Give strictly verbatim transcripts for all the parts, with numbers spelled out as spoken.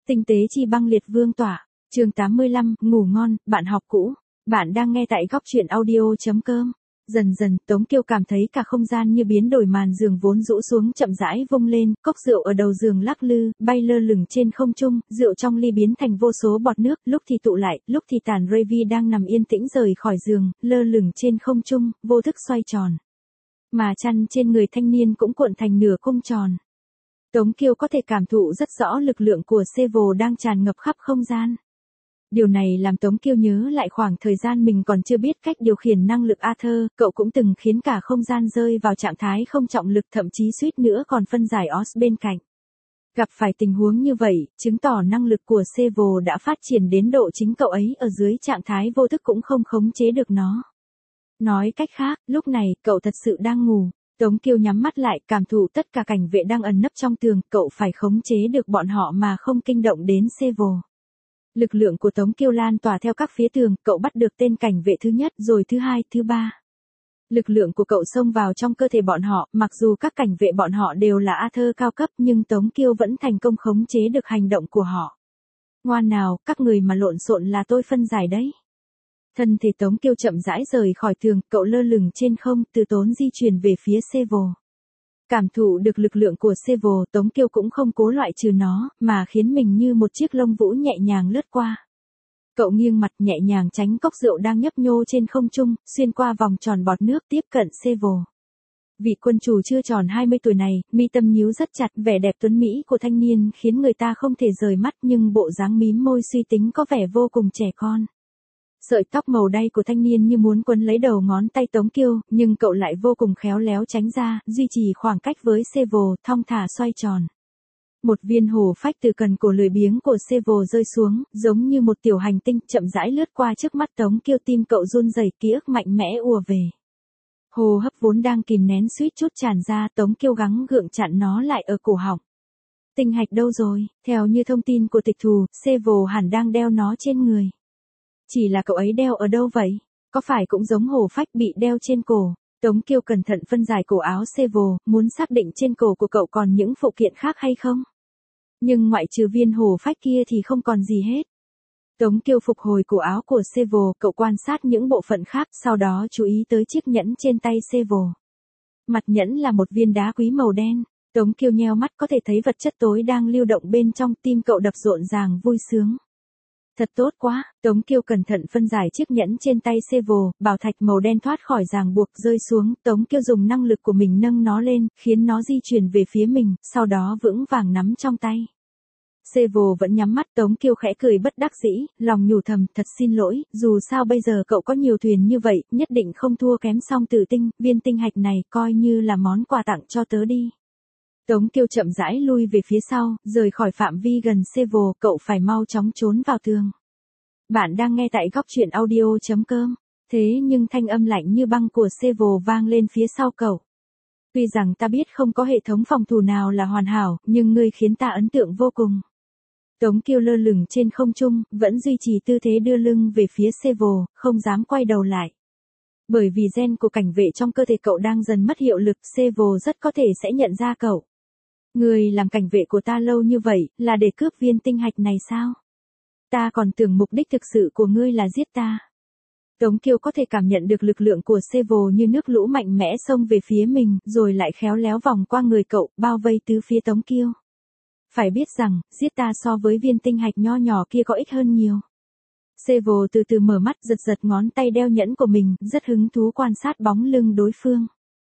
Tinh tế chi băng liệt vương tỏa. Chương tám mươi lăm, ngủ ngon, bạn học cũ. Bạn đang nghe tại góc truyện audio chấm com. Dần dần, Tống Kiêu cảm thấy cả không gian như biến đổi, màn giường vốn rũ xuống chậm rãi vung lên, cốc rượu ở đầu giường lắc lư, bay lơ lửng trên không trung, rượu trong ly biến thành vô số bọt nước, lúc thì tụ lại, lúc thì tàn. Ravi đang nằm yên tĩnh rời khỏi giường, lơ lửng trên không trung, vô thức xoay tròn. Mà chăn trên người thanh niên cũng cuộn thành nửa cung tròn. Tống Kiêu có thể cảm thụ rất rõ lực lượng của Sevo đang tràn ngập khắp không gian. Điều này làm Tống Kiêu nhớ lại khoảng thời gian mình còn chưa biết cách điều khiển năng lực Aether, cậu cũng từng khiến cả không gian rơi vào trạng thái không trọng lực, thậm chí suýt nữa còn phân giải Oz bên cạnh. Gặp phải tình huống như vậy, chứng tỏ năng lực của Sevo đã phát triển đến độ chính cậu ấy ở dưới trạng thái vô thức cũng không khống chế được nó. Nói cách khác, lúc này, cậu thật sự đang ngủ. Tống Kiêu nhắm mắt lại, cảm thụ tất cả cảnh vệ đang ẩn nấp trong tường, cậu phải khống chế được bọn họ mà không kinh động đến Sevo. Lực lượng của Tống Kiêu lan tỏa theo các phía tường, cậu bắt được tên cảnh vệ thứ nhất, rồi thứ hai, thứ ba. Lực lượng của cậu xông vào trong cơ thể bọn họ, mặc dù các cảnh vệ bọn họ đều là Aether cao cấp, nhưng Tống Kiêu vẫn thành công khống chế được hành động của họ. Ngoan nào, các người mà lộn xộn là tôi phân giải đấy. Thân thể Tống Kiêu chậm rãi rời khỏi tường, cậu lơ lửng trên không, từ tốn di chuyển về phía Sevo. Cảm thụ được lực lượng của Sevo, Tống Kiêu cũng không cố loại trừ nó, mà khiến mình như một chiếc lông vũ nhẹ nhàng lướt qua. Cậu nghiêng mặt nhẹ nhàng tránh cốc rượu đang nhấp nhô trên không trung, xuyên qua vòng tròn bọt nước tiếp cận Sevo. Vị quân chủ chưa tròn hai mươi tuổi này, mi tâm nhíu rất chặt, vẻ đẹp tuấn mỹ của thanh niên khiến người ta không thể rời mắt, nhưng bộ dáng mím môi suy tính có vẻ vô cùng trẻ con. Sợi tóc màu đay của thanh niên như muốn quấn lấy đầu ngón tay Tống Kiêu, nhưng cậu lại vô cùng khéo léo tránh ra, duy trì khoảng cách với Sevo, thong thả xoay tròn. Một viên hổ phách từ cần cổ lười biếng của Sevo rơi xuống, giống như một tiểu hành tinh, chậm rãi lướt qua trước mắt Tống Kiêu, tim cậu run rẩy, ký ức mạnh mẽ ùa về. Hô hấp vốn đang kìm nén suýt chút tràn ra, Tống Kiêu gắng gượng chặn nó lại ở cổ họng. Tinh hạch đâu rồi? Theo như thông tin của tịch thù, Sevo hẳn đang đeo nó trên người. Chỉ là cậu ấy đeo ở đâu vậy? Có phải cũng giống hổ phách bị đeo trên cổ? Tống Kiêu cẩn thận phân giải cổ áo Sevo, muốn xác định trên cổ của cậu còn những phụ kiện khác hay không. Nhưng ngoại trừ viên hổ phách kia thì không còn gì hết. Tống Kiêu phục hồi cổ áo của Sevo, cậu quan sát những bộ phận khác, sau đó chú ý tới chiếc nhẫn trên tay Sevo. Mặt nhẫn là một viên đá quý màu đen. Tống Kiêu nheo mắt có thể thấy vật chất tối đang lưu động bên trong, tim cậu đập rộn ràng vui sướng. Thật tốt quá, Tống Kiêu cẩn thận phân giải chiếc nhẫn trên tay Sevo, bảo thạch màu đen thoát khỏi ràng buộc rơi xuống, Tống Kiêu dùng năng lực của mình nâng nó lên, khiến nó di chuyển về phía mình, sau đó vững vàng nắm trong tay. Sevo vẫn nhắm mắt, Tống Kiêu khẽ cười bất đắc dĩ, lòng nhủ thầm, thật xin lỗi, dù sao bây giờ cậu có nhiều thuyền như vậy, nhất định không thua kém Song Tử Tinh, viên tinh hạch này coi như là món quà tặng cho tớ đi. Tống Kiêu chậm rãi lui về phía sau, rời khỏi phạm vi gần Sevo, cậu phải mau chóng trốn vào tường. Bạn đang nghe tại góc truyện audio chấm com. Thế nhưng thanh âm lạnh như băng của Sevo vang lên phía sau cậu. Tuy rằng ta biết không có hệ thống phòng thủ nào là hoàn hảo, nhưng ngươi khiến ta ấn tượng vô cùng. Tống Kiêu lơ lửng trên không trung, vẫn duy trì tư thế đưa lưng về phía Sevo, không dám quay đầu lại. Bởi vì gen của cảnh vệ trong cơ thể cậu đang dần mất hiệu lực, Sevo rất có thể sẽ nhận ra cậu. Ngươi làm cảnh vệ của ta lâu như vậy, là để cướp viên tinh hạch này sao? Ta còn tưởng mục đích thực sự của ngươi là giết ta. Tống Kiêu có thể cảm nhận được lực lượng của Sevo như nước lũ mạnh mẽ xông về phía mình, rồi lại khéo léo vòng qua người cậu, bao vây tứ phía Tống Kiêu. Phải biết rằng, giết ta so với viên tinh hạch nho nhỏ kia có ích hơn nhiều. Sevo từ từ mở mắt, giật giật ngón tay đeo nhẫn của mình, rất hứng thú quan sát bóng lưng đối phương.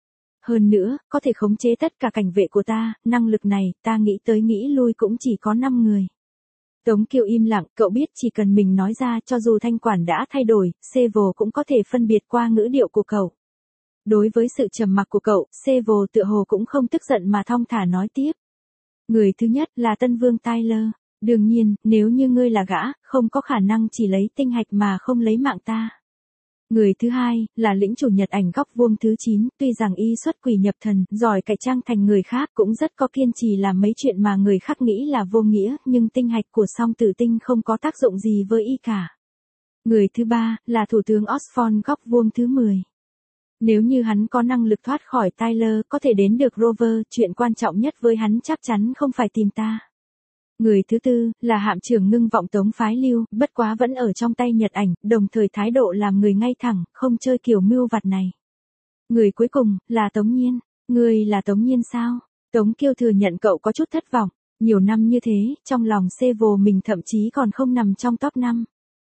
Hơn nữa, có thể khống chế tất cả cảnh vệ của ta, năng lực này, ta nghĩ tới nghĩ lui cũng chỉ có năm người. Tống Kiêu im lặng, cậu biết chỉ cần mình nói ra, cho dù thanh quản đã thay đổi, Sevo cũng có thể phân biệt qua ngữ điệu của cậu. Đối với sự trầm mặc của cậu, Sevo tựa hồ cũng không tức giận mà thong thả nói tiếp. Người thứ nhất là Tân Vương Tyler. Đương nhiên, nếu như ngươi là gã, không có khả năng chỉ lấy tinh hạch mà không lấy mạng ta. Người thứ hai, là lĩnh chủ Nhật Ảnh Góc Vuông thứ chín, tuy rằng y xuất quỷ nhập thần, giỏi cải trang thành người khác, cũng rất có kiên trì làm mấy chuyện mà người khác nghĩ là vô nghĩa, nhưng tinh hạch của Song Tử Tinh không có tác dụng gì với y cả. Người thứ ba, là Thủ tướng Osborn Góc Vuông thứ mười. Nếu như hắn có năng lực thoát khỏi Tyler, có thể đến được Rover, chuyện quan trọng nhất với hắn chắc chắn không phải tìm ta. Người thứ tư, là hạm trưởng Ngưng Vọng Tống phái Lưu, bất quá vẫn ở trong tay Nhật Ảnh, đồng thời thái độ làm người ngay thẳng, không chơi kiểu mưu vặt này. Người cuối cùng, là Tống Nhiên. Người là Tống Nhiên sao? Tống Kiêu thừa nhận cậu có chút thất vọng. Nhiều năm như thế, trong lòng Sevo mình thậm chí còn không nằm trong top năm.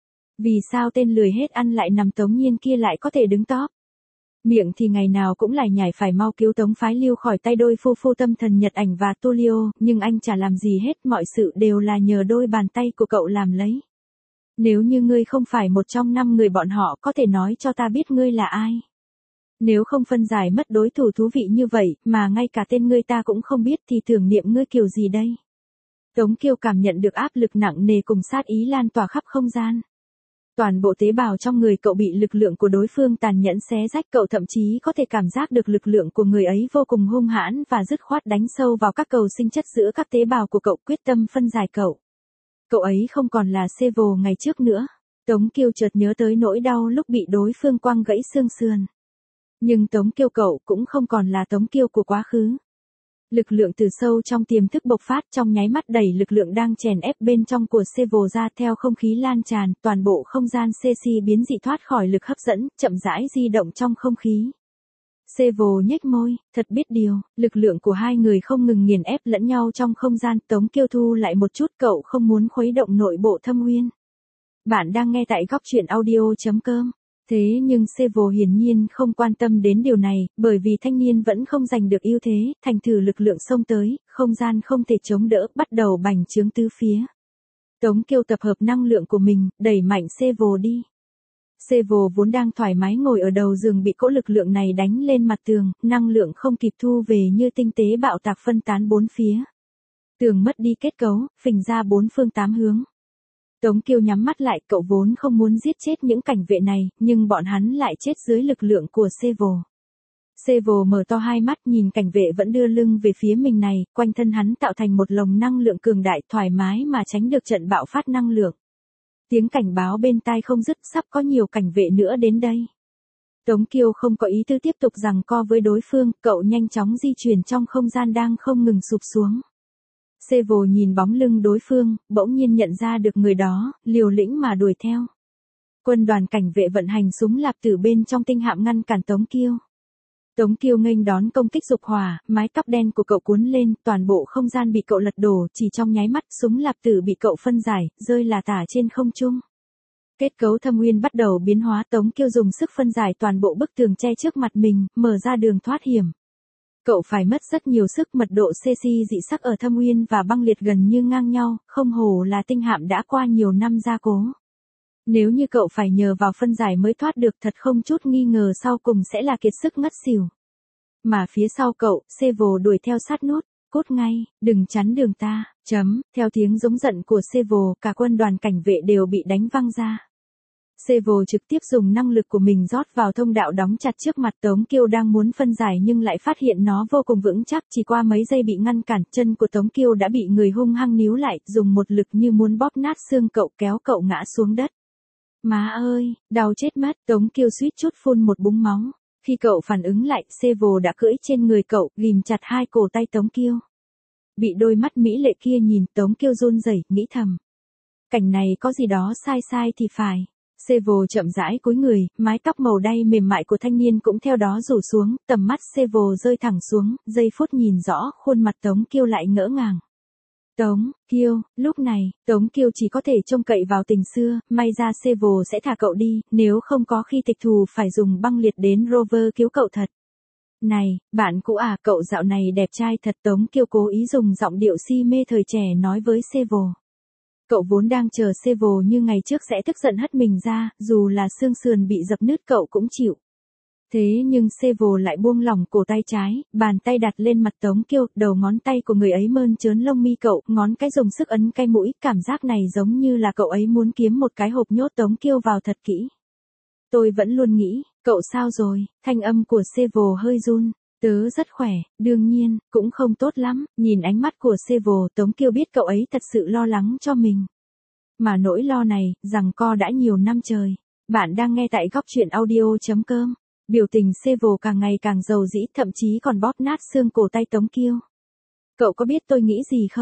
Vì sao tên lười hết ăn lại nằm Tống Nhiên kia lại có thể đứng top? Miệng thì ngày nào cũng lại nhảy phải mau cứu Tống phái Lưu khỏi tay đôi phu phu tâm thần Nhật Ảnh và Tulio, nhưng anh chả làm gì hết, mọi sự đều là nhờ đôi bàn tay của cậu làm lấy. Nếu như ngươi không phải một trong năm người bọn họ, có thể nói cho ta biết ngươi là ai? Nếu không phân giải mất đối thủ thú vị như vậy, mà ngay cả tên ngươi ta cũng không biết thì tưởng niệm ngươi kiểu gì đây? Tống Kiêu cảm nhận được áp lực nặng nề cùng sát ý lan tỏa khắp không gian. Toàn bộ tế bào trong người cậu bị lực lượng của đối phương tàn nhẫn xé rách, cậu thậm chí có thể cảm giác được lực lượng của người ấy vô cùng hung hãn và dứt khoát đánh sâu vào các cầu sinh chất giữa các tế bào của cậu, quyết tâm phân giải cậu. Cậu ấy không còn là Sevo ngày trước nữa. Tống Kiêu chợt nhớ tới nỗi đau lúc bị đối phương quăng gãy xương sườn. Nhưng Tống Kiêu cậu cũng không còn là Tống Kiêu của quá khứ. Lực lượng từ sâu trong tiềm thức bộc phát, trong nháy mắt đẩy lực lượng đang chèn ép bên trong của Sevo ra, theo không khí lan tràn, toàn bộ không gian Ceci biến dị thoát khỏi lực hấp dẫn, chậm rãi di động trong không khí. Sevo nhếch môi, thật biết điều, lực lượng của hai người không ngừng nghiền ép lẫn nhau trong không gian. Tống Kiêu thu lại một chút, cậu không muốn khuấy động nội bộ Thâm Uyên. Bạn đang nghe tại góc truyện audio.com. Thế nhưng Sevo hiển nhiên không quan tâm đến điều này, bởi vì thanh niên vẫn không giành được ưu thế, thành thử lực lượng xông tới, không gian không thể chống đỡ, bắt đầu bành trướng tứ phía. Tống Kiêu tập hợp năng lượng của mình, đẩy mạnh Sevo đi. Sevo vốn đang thoải mái ngồi ở đầu giường bị cỗ lực lượng này đánh lên mặt tường, năng lượng không kịp thu về như tinh tế bạo tạc phân tán bốn phía. Tường mất đi kết cấu, phình ra bốn phương tám hướng. Tống Kiêu nhắm mắt lại, cậu vốn không muốn giết chết những cảnh vệ này, nhưng bọn hắn lại chết dưới lực lượng của Sevo. Sevo mở to hai mắt nhìn cảnh vệ vẫn đưa lưng về phía mình này, quanh thân hắn tạo thành một lồng năng lượng cường đại, thoải mái mà tránh được trận bạo phát năng lượng. Tiếng cảnh báo bên tai không dứt, sắp có nhiều cảnh vệ nữa đến đây. Tống Kiêu không có ý tư tiếp tục giằng co với đối phương, cậu nhanh chóng di chuyển trong không gian đang không ngừng sụp xuống. Sevo nhìn bóng lưng đối phương, bỗng nhiên nhận ra được người đó, liều lĩnh mà đuổi theo. Quân đoàn cảnh vệ vận hành súng lạp tử bên trong tinh hạm ngăn cản Tống Kiêu. Tống Kiêu nghênh đón công kích dục hỏa, mái tóc đen của cậu cuốn lên, toàn bộ không gian bị cậu lật đổ, chỉ trong nháy mắt súng lạp tử bị cậu phân giải, rơi là tả trên không trung. Kết cấu Thâm Uyên bắt đầu biến hóa, Tống Kiêu dùng sức phân giải toàn bộ bức tường che trước mặt mình, mở ra đường thoát hiểm. Cậu phải mất rất nhiều sức, mật độ Ceci dị sắc ở Thâm Uyên và băng liệt gần như ngang nhau, không hồ là tinh hạm đã qua nhiều năm gia cố. Nếu như cậu phải nhờ vào phân giải mới thoát được, thật không chút nghi ngờ sau cùng sẽ là kiệt sức ngất xỉu. Mà phía sau cậu, Sevo đuổi theo sát nút, cút ngay, đừng chắn đường ta, chấm, theo tiếng giống giận của Sevo, cả quân đoàn cảnh vệ đều bị đánh văng ra. Sevo trực tiếp dùng năng lực của mình rót vào thông đạo đóng chặt trước mặt Tống Kiêu đang muốn phân giải nhưng lại phát hiện nó vô cùng vững chắc, chỉ qua mấy giây bị ngăn cản, chân của Tống Kiêu đã bị người hung hăng níu lại, dùng một lực như muốn bóp nát xương cậu, kéo cậu ngã xuống đất. Má ơi, đau chết mất, Tống Kiêu suýt chút phun một búng máu. Khi cậu phản ứng lại, Sevo đã cưỡi trên người cậu, ghìm chặt hai cổ tay Tống Kiêu. Bị đôi mắt mỹ lệ kia nhìn, Tống Kiêu run rẩy, nghĩ thầm. Cảnh này có gì đó sai sai thì phải. Sevo chậm rãi cúi người, mái tóc màu đay mềm mại của thanh niên cũng theo đó rủ xuống, tầm mắt Sevo rơi thẳng xuống, giây phút nhìn rõ, khuôn mặt Tống Kiêu lại ngỡ ngàng. Tống Kiêu, lúc này, Tống Kiêu chỉ có thể trông cậy vào tình xưa, may ra Sevo sẽ thả cậu đi, nếu không có khi tịch thù phải dùng băng liệt đến Rover cứu cậu thật. Này, bạn cũ à, cậu dạo này đẹp trai thật. Tống Kiêu cố ý dùng giọng điệu si mê thời trẻ nói với Sevo. Cậu vốn đang chờ Sevo như ngày trước sẽ tức giận hất mình ra, dù là xương sườn bị dập nứt cậu cũng chịu. Thế nhưng Sevo lại buông lỏng cổ tay trái, bàn tay đặt lên mặt Tống Kiêu, đầu ngón tay của người ấy mơn trớn lông mi cậu, ngón cái dùng sức ấn cái mũi, cảm giác này giống như là cậu ấy muốn kiếm một cái hộp nhốt Tống Kiêu vào thật kỹ. Tôi vẫn luôn nghĩ, cậu sao rồi, thanh âm của Sevo hơi run. Tớ rất khỏe, đương nhiên, cũng không tốt lắm, nhìn ánh mắt của Sevo, Tống Kiêu biết cậu ấy thật sự lo lắng cho mình. Mà nỗi lo này, giằng co đã nhiều năm trời. Bạn đang nghe tại góc truyện audio.com. Biểu tình Sevo càng ngày càng dầu dĩ, thậm chí còn bóp nát xương cổ tay Tống Kiêu. Cậu có biết tôi nghĩ gì không?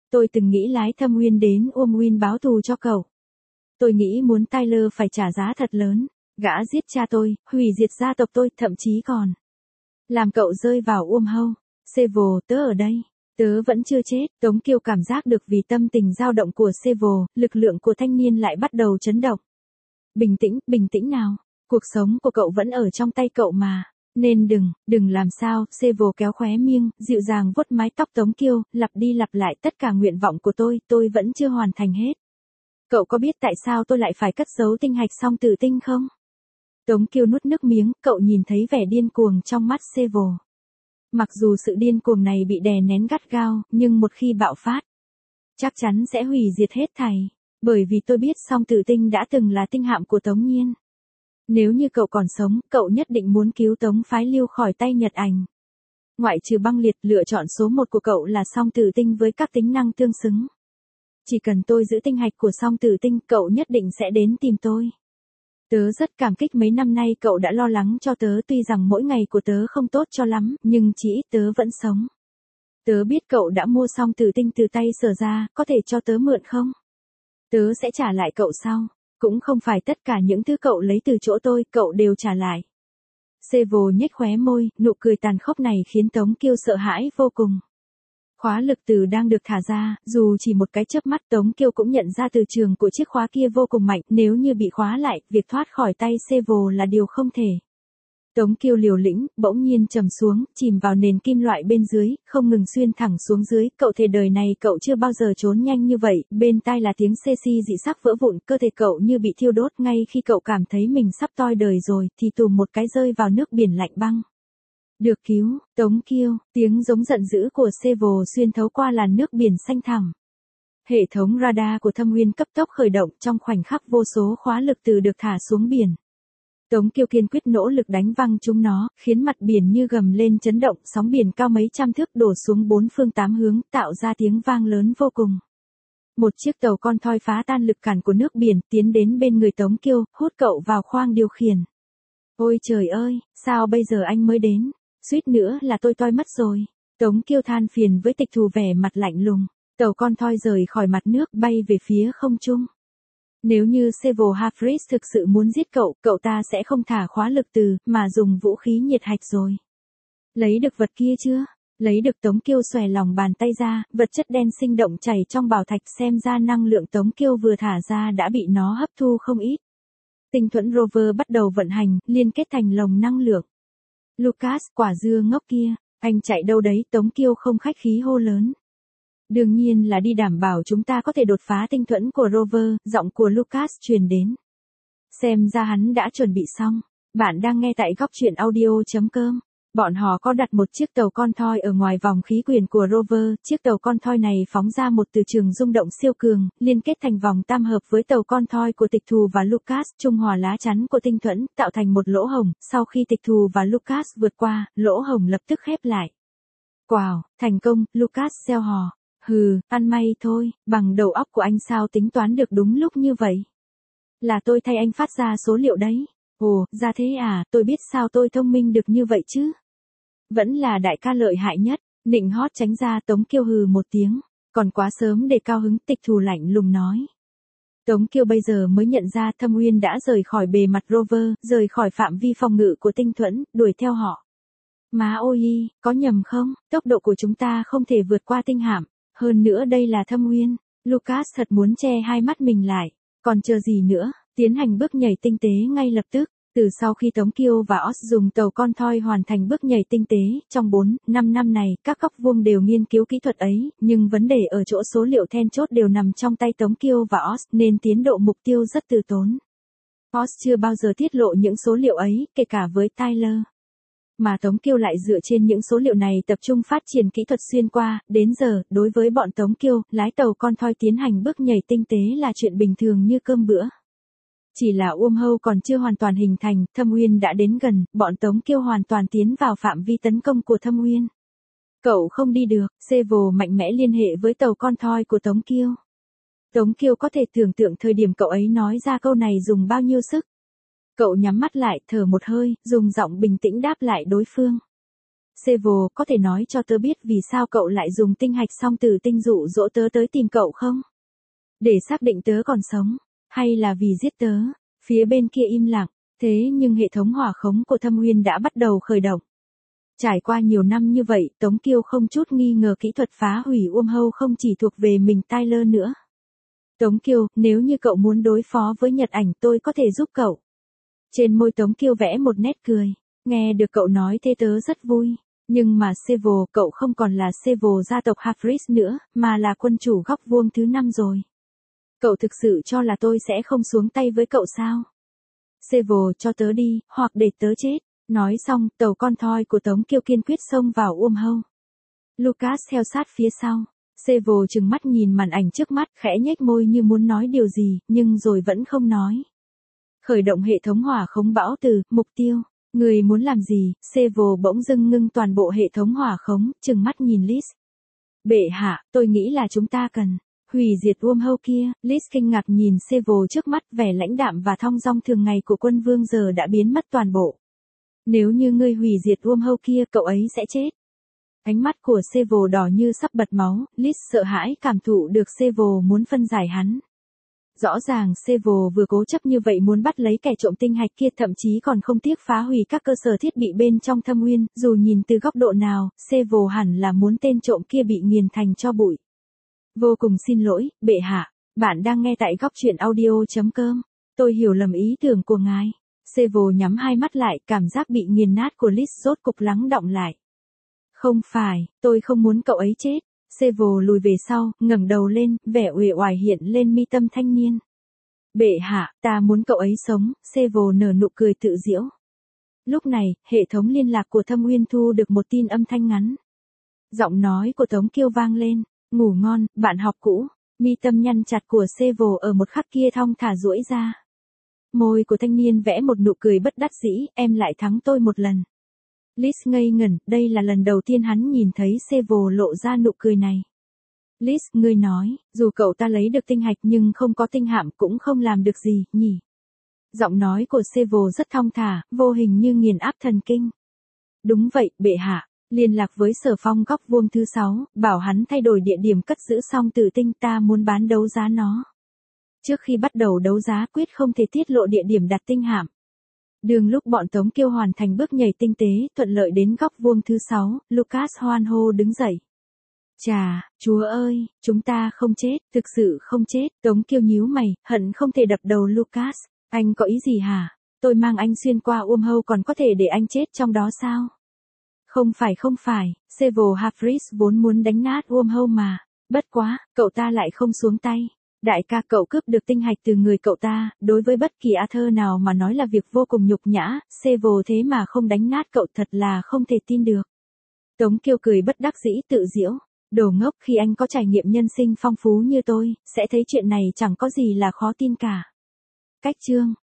Tôi từng nghĩ lái Thâm Uyên đến Uông Nguyên báo thù cho cậu. Tôi nghĩ muốn Tyler phải trả giá thật lớn. Gã giết cha tôi, hủy diệt gia tộc tôi, thậm chí còn làm cậu rơi vào Uông Hâu. Seville, tớ ở đây. Tớ vẫn chưa chết. Tống Kiêu cảm giác được vì tâm tình dao động của Seville, lực lượng của thanh niên lại bắt đầu chấn động. Bình tĩnh, bình tĩnh nào. Cuộc sống của cậu vẫn ở trong tay cậu mà. Nên đừng, đừng làm sao. Seville kéo khóe miêng, dịu dàng vuốt mái tóc Tống Kiêu, lặp đi lặp lại tất cả nguyện vọng của tôi, tôi vẫn chưa hoàn thành hết. Cậu có biết tại sao tôi lại phải cất giấu tinh hạch song tử tinh không? Tống Kiêu nuốt nước miếng, cậu nhìn thấy vẻ điên cuồng trong mắt Seville. Mặc dù sự điên cuồng này bị đè nén gắt gao, nhưng một khi bạo phát, chắc chắn sẽ hủy diệt hết thảy. Bởi vì tôi biết song tử tinh đã từng là tinh hạm của Tống Nhiên. Nếu như cậu còn sống, cậu nhất định muốn cứu Tống Phái Lưu khỏi tay Nhật Ảnh. Ngoại trừ băng liệt, lựa chọn số một của cậu là song tử tinh với các tính năng tương xứng. Chỉ cần tôi giữ tinh hạch của song tử tinh, cậu nhất định sẽ đến tìm tôi. Tớ rất cảm kích mấy năm nay cậu đã lo lắng cho tớ, tuy rằng mỗi ngày của tớ không tốt cho lắm, nhưng chỉ ít tớ vẫn sống. Tớ biết cậu đã mua song tử tinh từ tay Sở ra, có thể cho tớ mượn không? Tớ sẽ trả lại cậu sau. Cũng không phải tất cả những thứ cậu lấy từ chỗ tôi, cậu đều trả lại. Seville nhếch khóe môi, nụ cười tàn khốc này khiến Tống Kiêu sợ hãi vô cùng. Khóa lực từ đang được thả ra, dù chỉ một cái chớp mắt Tống Kiêu cũng nhận ra từ trường của chiếc khóa kia vô cùng mạnh, nếu như bị khóa lại, việc thoát khỏi tay Seville là điều không thể. Tống Kiêu liều lĩnh, bỗng nhiên trầm xuống, chìm vào nền kim loại bên dưới, không ngừng xuyên thẳng xuống dưới, cậu thề đời này cậu chưa bao giờ trốn nhanh như vậy, bên tai là tiếng xê xi dị sắc vỡ vụn, cơ thể cậu như bị thiêu đốt, ngay khi cậu cảm thấy mình sắp toi đời rồi, thì tùm một cái rơi vào nước biển lạnh băng. Được cứu, Tống Kiêu, tiếng giống giận dữ của Seville xuyên thấu qua làn nước biển xanh thẳm. Hệ thống radar của Thâm Uyên cấp tốc khởi động, trong khoảnh khắc vô số khóa lực từ được thả xuống biển. Tống Kiêu kiên quyết nỗ lực đánh văng chúng nó, khiến mặt biển như gầm lên chấn động, sóng biển cao mấy trăm thước đổ xuống bốn phương tám hướng, tạo ra tiếng vang lớn vô cùng. Một chiếc tàu con thoi phá tan lực cản của nước biển, tiến đến bên người Tống Kiêu, hút cậu vào khoang điều khiển. Ôi trời ơi, sao bây giờ anh mới đến? Suýt nữa là tôi toi mất rồi. Tống Kiêu than phiền với Tịch Thù vẻ mặt lạnh lùng. Tàu con thoi rời khỏi mặt nước, bay về phía không trung. Nếu như Seville Harfris thực sự muốn giết cậu, cậu ta sẽ không thả khóa lực từ, mà dùng vũ khí nhiệt hạch rồi. Lấy được vật kia chưa? Lấy được. Tống Kiêu xòe lòng bàn tay ra, vật chất đen sinh động chảy trong bảo thạch, xem ra năng lượng Tống Kiêu vừa thả ra đã bị nó hấp thu không ít. Tinh thuẫn rover bắt đầu vận hành, liên kết thành lồng năng lượng. Lucas, quả dưa ngốc kia, anh chạy đâu đấy? Tống Kiêu không khách khí hô lớn. Đương nhiên là đi đảm bảo chúng ta có thể đột phá tinh thuẫn của rover, giọng của Lucas truyền đến. Xem ra hắn đã chuẩn bị xong. Bạn đang nghe tại góc truyện audio chấm com. Bọn họ có đặt một chiếc tàu con thoi ở ngoài vòng khí quyển của rover, chiếc tàu con thoi này phóng ra một từ trường rung động siêu cường, liên kết thành vòng tam hợp với tàu con thoi của Tịch Thù và Lucas, trung hòa lá chắn của tinh thuẫn, tạo thành một lỗ hổng, sau khi Tịch Thù và Lucas vượt qua, lỗ hổng lập tức khép lại. Wow, thành công, Lucas reo hò. Hừ, ăn may thôi, bằng đầu óc của anh sao tính toán được đúng lúc như vậy? Là tôi thay anh phát ra số liệu đấy. Ồ, ra thế à, tôi biết sao tôi thông minh được như vậy chứ? Vẫn là đại ca lợi hại nhất. Nịnh hót tránh ra. Tống Kiêu hừ một tiếng. Còn quá sớm để cao hứng. Tịch Thù lạnh lùng nói. Tống Kiêu bây giờ mới nhận ra Thâm Uyên đã rời khỏi bề mặt rover, rời khỏi phạm vi phòng ngự của tinh thuẫn, đuổi theo họ. Má ôi, có nhầm không? Tốc độ của chúng ta không thể vượt qua tinh hạm. Hơn nữa đây là Thâm Uyên. Lucas thật muốn che hai mắt mình lại. Còn chờ gì nữa? Tiến hành bước nhảy tinh tế ngay lập tức. Từ sau khi Tống Kiêu và Oz dùng tàu con thoi hoàn thành bước nhảy tinh tế, trong bốn, năm năm này, các góc vuông đều nghiên cứu kỹ thuật ấy, nhưng vấn đề ở chỗ số liệu then chốt đều nằm trong tay Tống Kiêu và Oz, nên tiến độ mục tiêu rất từ tốn. Oz chưa bao giờ tiết lộ những số liệu ấy, kể cả với Tyler. Mà Tống Kiêu lại dựa trên những số liệu này tập trung phát triển kỹ thuật xuyên qua, đến giờ, đối với bọn Tống Kiêu, lái tàu con thoi tiến hành bước nhảy tinh tế là chuyện bình thường như cơm bữa. Chỉ là Uông Hâu còn chưa hoàn toàn hình thành, Thâm Uyên đã đến gần, bọn Tống Kiêu hoàn toàn tiến vào phạm vi tấn công của Thâm Uyên. Cậu không đi được, Seville mạnh mẽ liên hệ với tàu con thoi của Tống Kiêu. Tống Kiêu có thể tưởng tượng thời điểm cậu ấy nói ra câu này dùng bao nhiêu sức. Cậu nhắm mắt lại, thở một hơi, dùng giọng bình tĩnh đáp lại đối phương. Sevo, có thể nói cho tớ biết vì sao cậu lại dùng tinh hạch song tử tinh dụ dỗ tớ tới tìm cậu không? Để xác định tớ còn sống, hay là vì giết tớ? Phía bên kia im lặng, thế nhưng hệ thống hỏa khống của Thâm Uyên đã bắt đầu khởi động. Trải qua nhiều năm như vậy, Tống Kiêu không chút nghi ngờ kỹ thuật phá hủy Uông Hâu không chỉ thuộc về mình Tyler nữa. Tống Kiêu, nếu như cậu muốn đối phó với Nhật Ảnh tôi có thể giúp cậu. Trên môi Tống Kiêu vẽ một nét cười, nghe được cậu nói thế tớ rất vui. Nhưng mà Sevo, cậu không còn là Sevo gia tộc Hafris nữa, mà là quân chủ góc vuông thứ năm rồi. Cậu thực sự cho là tôi sẽ không xuống tay với cậu sao? Sevo, cho tớ đi, hoặc để tớ chết. Nói xong, tàu con thoi của Tống Kiêu kiên quyết xông vào Uông Hâu. Lucas theo sát phía sau. Sevo trừng mắt nhìn màn ảnh trước mắt, khẽ nhếch môi như muốn nói điều gì, nhưng rồi vẫn không nói. Khởi động hệ thống hỏa khống bão từ, mục tiêu. Người muốn làm gì? Sevo bỗng dưng ngưng toàn bộ hệ thống hỏa khống, trừng mắt nhìn Liz. Bệ hạ, tôi nghĩ là chúng ta cần hủy diệt Uông Hâu kia. Liz kinh ngạc nhìn Sevo trước mắt, vẻ lãnh đạm và thong dong thường ngày của quân vương giờ đã biến mất toàn bộ. Nếu như ngươi hủy diệt Uông Hâu kia, cậu ấy sẽ chết. Ánh mắt của Sevo đỏ như sắp bật máu, Liz sợ hãi cảm thụ được Sevo muốn phân giải hắn. Rõ ràng Sevo vừa cố chấp như vậy muốn bắt lấy kẻ trộm tinh hạch kia, thậm chí còn không tiếc phá hủy các cơ sở thiết bị bên trong Thâm Uyên, dù nhìn từ góc độ nào, Sevo hẳn là muốn tên trộm kia bị nghiền thành tro bụi. Vô cùng xin lỗi, bệ hạ, bạn đang nghe tại góc truyện audio chấm com. Tôi hiểu lầm ý tưởng của ngài. Sevo nhắm hai mắt lại, cảm giác bị nghiền nát của Liz rốt cục lắng đọng lại. Không phải, tôi không muốn cậu ấy chết. Sevo lùi về sau, ngẩng đầu lên, vẻ uể oải hiện lên mi tâm thanh niên. Bệ hạ, ta muốn cậu ấy sống. Sevo nở nụ cười tự giễu. Lúc này, hệ thống liên lạc của Thâm Uyên thu được một tin âm thanh ngắn. Giọng nói của Tống Kiêu vang lên. Ngủ ngon, bạn học cũ. Mi tâm nhăn chặt của Sevo ở một khắc kia thong thả duỗi ra. Môi của thanh niên vẽ một nụ cười bất đắc dĩ, em lại thắng tôi một lần. Liz ngây ngẩn, đây là lần đầu tiên hắn nhìn thấy Sevo lộ ra nụ cười này. Liz, ngươi nói, dù cậu ta lấy được tinh hạch nhưng không có tinh hạm cũng không làm được gì, nhỉ? Giọng nói của Sevo rất thong thả, vô hình như nghiền áp thần kinh. Đúng vậy, bệ hạ. Liên lạc với Sở Phong góc vuông thứ sáu, bảo hắn thay đổi địa điểm cất giữ xong tử tinh, ta muốn bán đấu giá nó. Trước khi bắt đầu đấu giá quyết không thể tiết lộ địa điểm đặt tinh hạm. Đường lúc bọn Tống Kiêu hoàn thành bước nhảy tinh tế, thuận lợi đến góc vuông thứ sáu, Lucas hoan hô đứng dậy. Chà, chúa ơi, chúng ta không chết, thực sự không chết. Tống Kiêu nhíu mày, hận không thể đập đầu Lucas. Anh có ý gì hả? Tôi mang anh xuyên qua Uông Hâu còn có thể để anh chết trong đó sao? Không phải không phải, Sevo Hafris vốn muốn đánh nát Uông Hâu mà. Bất quá, cậu ta lại không xuống tay. Đại ca, cậu cướp được tinh hạch từ người cậu ta, đối với bất kỳ Arthur nào mà nói là việc vô cùng nhục nhã, Sevo thế mà không đánh nát cậu, thật là không thể tin được. Tống Kiêu cười bất đắc dĩ tự giễu, đồ ngốc, khi anh có trải nghiệm nhân sinh phong phú như tôi, sẽ thấy chuyện này chẳng có gì là khó tin cả. Cách chương